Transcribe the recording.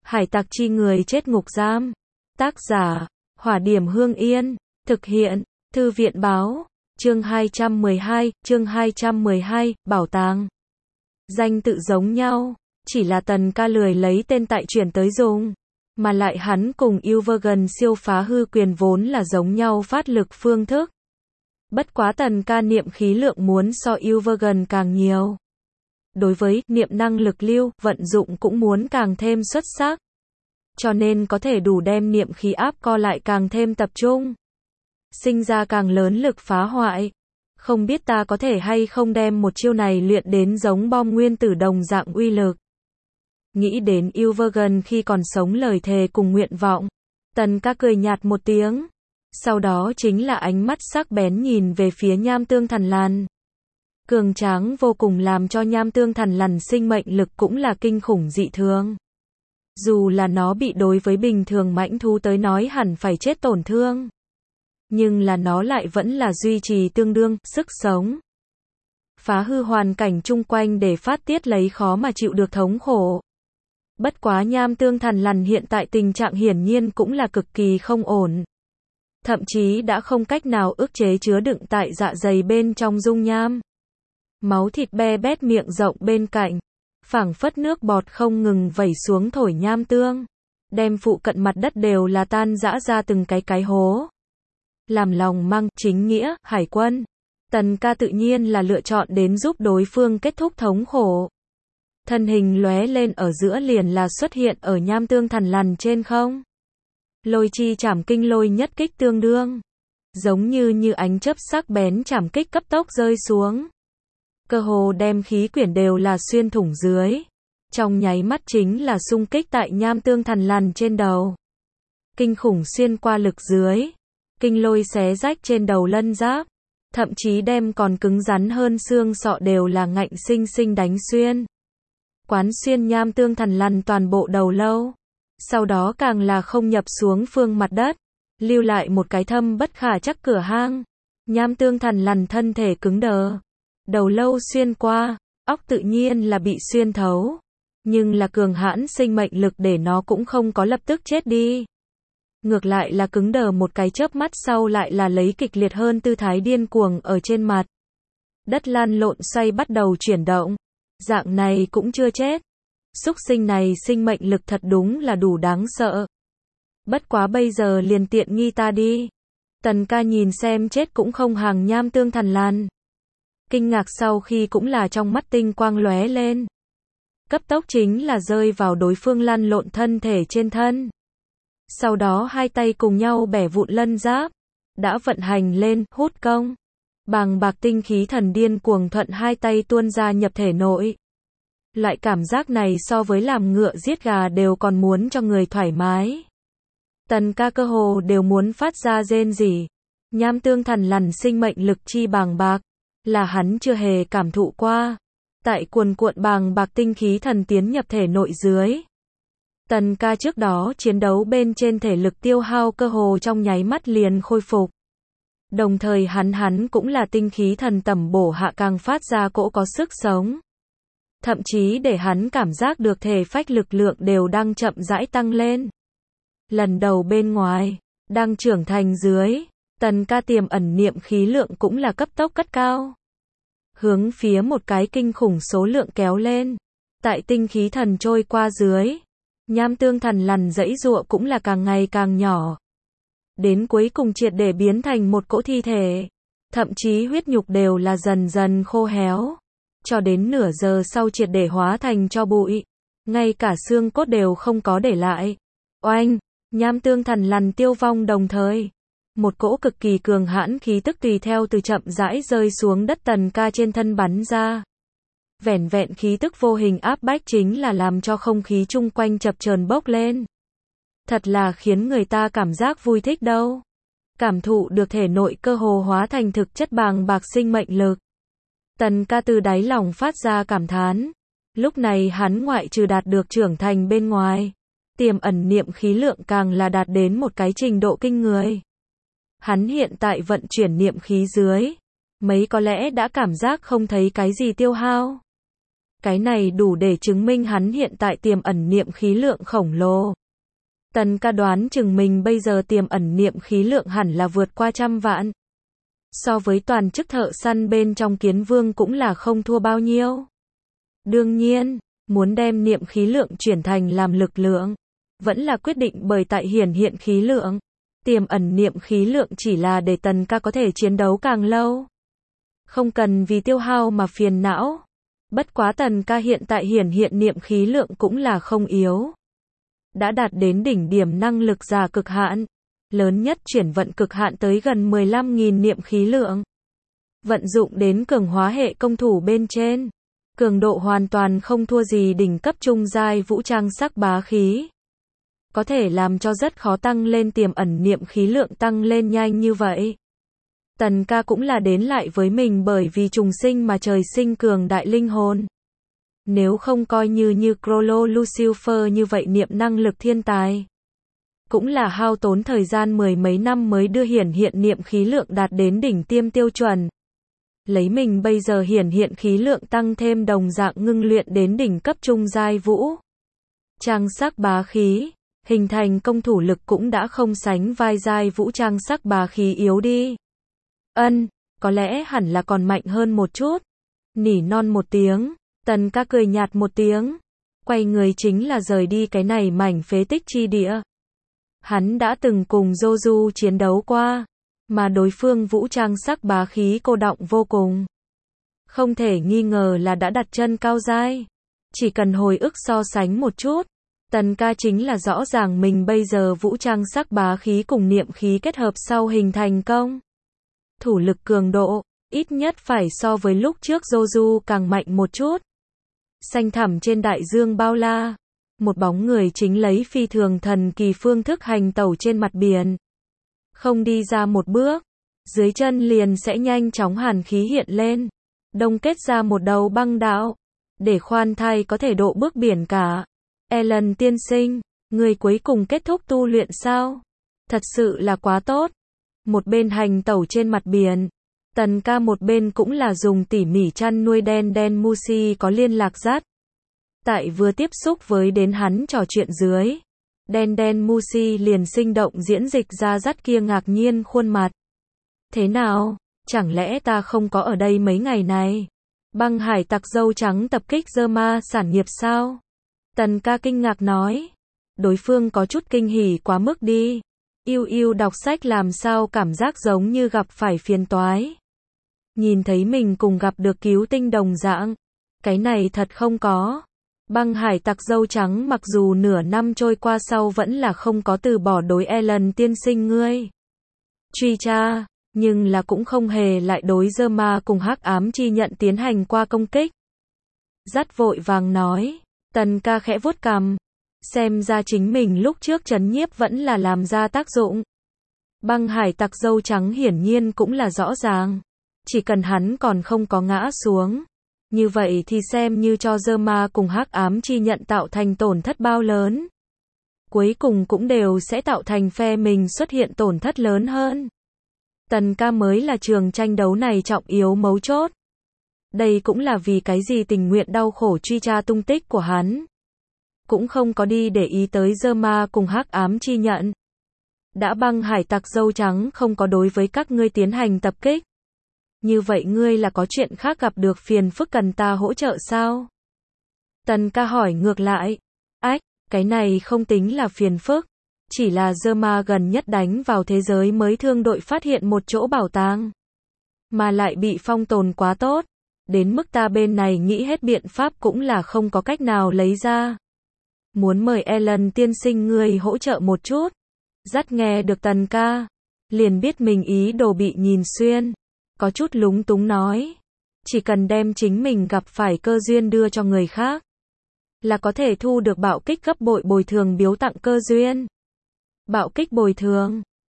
Hải tặc chi người chết ngục giam. Tác giả, Hỏa Điểm Hương Yên. Thực hiện, Thư viện báo. Chương 212, Bảo tàng. Danh tự giống nhau, chỉ là Tần Ca lười lấy tên tại chuyển tới dùng. Mà lại hắn cùng Ylvagon siêu phá hư quyền vốn là giống nhau phát lực phương thức. Bất quá Tần Ca niệm khí lượng muốn so Ylvagon càng nhiều. Đối với niệm năng lực lưu, vận dụng cũng muốn càng thêm xuất sắc. Cho nên có thể đủ đem niệm khí áp co lại càng thêm tập trung. Sinh ra càng lớn lực phá hoại. Không biết ta có thể hay không đem một chiêu này luyện đến giống bom nguyên tử đồng dạng uy lực. Nghĩ đến Ylvagon khi còn sống lời thề cùng nguyện vọng. Tần Ca cười nhạt một tiếng. Sau đó chính là ánh mắt sắc bén nhìn về phía Nham Tương Thần Lằn. Cường tráng vô cùng làm cho Nham Tương Thần Lằn sinh mệnh lực cũng là kinh khủng dị thường. Dù là nó bị đối với bình thường mãnh thú tới nói hẳn phải chết tổn thương. Nhưng là nó lại vẫn là duy trì tương đương, sức sống. Phá hư hoàn cảnh chung quanh để phát tiết lấy khó mà chịu được thống khổ. Bất quá Nham Tương Thần Lằn hiện tại tình trạng hiển nhiên cũng là cực kỳ không ổn. Thậm chí đã không cách nào ức chế chứa đựng tại dạ dày bên trong dung nham. Máu thịt be bét miệng rộng bên cạnh. Phảng phất nước bọt không ngừng vẩy xuống thổi Nham Tương. Đem phụ cận mặt đất đều là tan rã ra từng cái hố. Làm lòng mang chính nghĩa, hải quân. Tần Ca tự nhiên là lựa chọn đến giúp đối phương kết thúc thống khổ. Thân hình lóe lên ở giữa liền là xuất hiện ở Nham Tương Thần Lằn trên không. Lôi chi chảm kinh lôi nhất kích tương đương. Giống như ánh chớp sắc bén chảm kích cấp tốc rơi xuống. Cơ hồ đem khí quyển đều là xuyên thủng dưới. Trong nháy mắt chính là xung kích tại Nham Tương Thần Lằn trên đầu. Kinh khủng xuyên qua lực dưới. Kinh lôi xé rách trên đầu lân giáp. Thậm chí đem còn cứng rắn hơn xương sọ đều là ngạnh sinh sinh đánh xuyên. Quán xuyên Nham Tương Thần Lằn toàn bộ đầu lâu. Sau đó càng là không nhập xuống phương mặt đất. Lưu lại một cái thâm bất khả trắc cửa hang. Nham Tương Thần Lằn thân thể cứng đờ. Đầu lâu xuyên qua, óc tự nhiên là bị xuyên thấu. Nhưng là cường hãn sinh mệnh lực để nó cũng không có lập tức chết đi. Ngược lại là cứng đờ một cái chớp mắt sau lại là lấy kịch liệt hơn tư thái điên cuồng ở trên mặt. Đất lăn lộn xoay bắt đầu chuyển động. Dạng này cũng chưa chết. Súc sinh này sinh mệnh lực thật đúng là đủ đáng sợ. Bất quá bây giờ liền tiện nghi ta đi. Tần Ca nhìn xem chết cũng không hàng Nham Tương Thần Lằn. Kinh ngạc sau khi cũng là trong mắt tinh quang lóe lên. Cấp tốc chính là rơi vào đối phương lăn lộn thân thể trên thân. Sau đó hai tay cùng nhau bẻ vụn lân giáp. Đã vận hành lên, hút công. Bàng bạc tinh khí thần điên cuồng thuận hai tay tuôn ra nhập thể nội. Loại cảm giác này so với làm ngựa giết gà đều còn muốn cho người thoải mái. Tần Ca cơ hồ đều muốn phát ra rên rỉ. Nham Tương Thần Lằn sinh mệnh lực chi bàng bạc. Là hắn chưa hề cảm thụ qua. Tại cuồn cuộn bàng bạc tinh khí thần tiến nhập thể nội dưới. Tần Ca trước đó chiến đấu bên trên thể lực tiêu hao cơ hồ trong nháy mắt liền khôi phục. Đồng thời hắn cũng là tinh khí thần tầm bổ hạ càng phát ra cỗ có sức sống. Thậm chí để hắn cảm giác được thể phách lực lượng đều đang chậm rãi tăng lên. Lần đầu bên ngoài, đang trưởng thành dưới, Tần Ca tiềm ẩn niệm khí lượng cũng là cấp tốc cất cao. Hướng phía một cái kinh khủng số lượng kéo lên. Tại tinh khí thần trôi qua dưới, Nham Tương Thần Lằn giãy giụa cũng là càng ngày càng nhỏ. Đến cuối cùng triệt để biến thành một cỗ thi thể. Thậm chí huyết nhục đều là dần dần khô héo. Cho đến nửa giờ sau triệt để hóa thành tro bụi. Ngay cả xương cốt đều không có để lại. Oanh! Nham Tương Thần Lằn tiêu vong đồng thời. Một cỗ cực kỳ cường hãn khí tức tùy theo từ chậm rãi rơi xuống đất Tần Ca trên thân bắn ra. Vẻn vẹn khí tức vô hình áp bách chính là làm cho không khí chung quanh chập chờn bốc lên. Thật là khiến người ta cảm giác vui thích đâu. Cảm thụ được thể nội cơ hồ hóa thành thực chất bàng bạc sinh mệnh lực. Tần Ca từ đáy lòng phát ra cảm thán. Lúc này hắn ngoại trừ đạt được trưởng thành bên ngoài. Tiềm ẩn niệm khí lượng càng là đạt đến một cái trình độ kinh người. Hắn hiện tại vận chuyển niệm khí dưới. Mấy có lẽ đã cảm giác không thấy cái gì tiêu hao. Cái này đủ để chứng minh hắn hiện tại tiềm ẩn niệm khí lượng khổng lồ. Tần ca đoán chừng mình bây giờ tiềm ẩn niệm khí lượng hẳn là vượt qua 100 vạn. So với toàn chức thợ săn bên trong Kiến Vương cũng là không thua bao nhiêu. Đương nhiên, muốn đem niệm khí lượng chuyển thành làm lực lượng, vẫn là quyết định bởi tại hiển hiện khí lượng. Tiềm ẩn niệm khí lượng chỉ là để tần ca có thể chiến đấu càng lâu. Không cần vì tiêu hao mà phiền não. Bất quá tần ca hiện tại hiển hiện niệm khí lượng cũng là không yếu. Đã đạt đến đỉnh điểm năng lực giả cực hạn. Lớn nhất chuyển vận cực hạn tới gần 15.000 niệm khí lượng. Vận dụng đến cường hóa hệ công thủ bên trên. Cường độ hoàn toàn không thua gì đỉnh cấp trung giai vũ trang sắc bá khí. Có thể làm cho rất khó tăng lên tiềm ẩn niệm khí lượng tăng lên nhanh như vậy. Tần ca cũng là đến lại với mình bởi vì trùng sinh mà trời sinh cường đại linh hồn. Nếu không coi như Crollo Lucifer như vậy niệm năng lực thiên tài. Cũng là hao tốn thời gian mười mấy năm mới đưa hiển hiện niệm khí lượng đạt đến đỉnh tiêm tiêu chuẩn. Lấy mình bây giờ hiển hiện khí lượng tăng thêm đồng dạng ngưng luyện đến đỉnh cấp trung giai vũ trang sắc bá khí, hình thành công thủ lực cũng đã không sánh vai giai vũ trang sắc bá khí yếu đi. Có lẽ hẳn là còn mạnh hơn một chút. Nỉ non một tiếng, tần ca cười nhạt một tiếng, quay người chính là rời đi cái này mảnh phế tích chi địa. Hắn đã từng cùng Joju chiến đấu qua, mà đối phương vũ trang sắc bá khí cô đọng vô cùng. Không thể nghi ngờ là đã đặt chân cao giai. Chỉ cần hồi ức so sánh một chút, tần ca chính là rõ ràng mình bây giờ vũ trang sắc bá khí cùng niệm khí kết hợp sau hình thành công. Thủ lực cường độ, ít nhất phải so với lúc trước Joju càng mạnh một chút. Xanh thẳm trên đại dương bao la, một bóng người chính lấy phi thường thần kỳ phương thức hành tẩu trên mặt biển. Không đi ra một bước, dưới chân liền sẽ nhanh chóng hàn khí hiện lên, đông kết ra một đầu băng đạo, để khoan thai có thể độ bước biển cả. Ellen tiên sinh, người cuối cùng kết thúc tu luyện sao? Thật sự là quá tốt. Một bên hành tẩu trên mặt biển, tần ca một bên cũng là dùng tỉ mỉ chăn nuôi đen Musi có liên lạc dắt. Tại vừa tiếp xúc với đến hắn trò chuyện dưới, đen Musi liền sinh động diễn dịch ra dắt kia ngạc nhiên khuôn mặt. Thế nào, chẳng lẽ ta không có ở đây mấy ngày này? Băng hải tặc dâu trắng tập kích Zerma sản nghiệp sao? Tần ca kinh ngạc nói. Đối phương có chút kinh hỉ quá mức đi. Yêu đọc sách làm sao cảm giác giống như gặp phải phiền toái. Nhìn thấy mình cùng gặp được cứu tinh đồng dạng. Cái này thật không có. Băng hải tặc dâu trắng mặc dù nửa năm trôi qua sau vẫn là không có từ bỏ đối Ellen tiên sinh ngươi truy tra, nhưng là cũng không hề lại đối Zerma cùng hắc ám chi nhận tiến hành qua công kích. Dắt vội vàng nói, tần ca khẽ vuốt cằm, xem ra chính mình lúc trước trấn nhiếp vẫn là làm ra tác dụng. Băng hải tặc dâu trắng hiển nhiên cũng là rõ ràng, chỉ cần hắn còn không có ngã xuống, như vậy thì xem như cho Zerma cùng hắc ám chi nhận tạo thành tổn thất bao lớn. Cuối cùng cũng đều sẽ tạo thành phe mình xuất hiện tổn thất lớn hơn. Tần ca mới là trường tranh đấu này trọng yếu mấu chốt. Đây cũng là vì cái gì tình nguyện đau khổ truy tra tung tích của hắn. Cũng không có đi để ý tới Zerma cùng hắc ám chi nhận. Đã băng hải tặc dâu trắng không có đối với các ngươi tiến hành tập kích. Như vậy ngươi là có chuyện khác gặp được phiền phức cần ta hỗ trợ sao? Tần ca hỏi ngược lại. Cái này không tính là phiền phức. Chỉ là Zerma gần nhất đánh vào thế giới mới thương đội phát hiện một chỗ bảo tàng. Mà lại bị phong tồn quá tốt. Đến mức ta bên này nghĩ hết biện pháp cũng là không có cách nào lấy ra. Muốn mời Ellen tiên sinh ngươi hỗ trợ một chút. Dắt nghe được tần ca. Liền biết mình ý đồ bị nhìn xuyên. Có chút lúng túng nói. Chỉ cần đem chính mình gặp phải cơ duyên đưa cho người khác. Là có thể thu được bạo kích gấp bội bồi thường biếu tặng cơ duyên. Bạo kích bồi thường.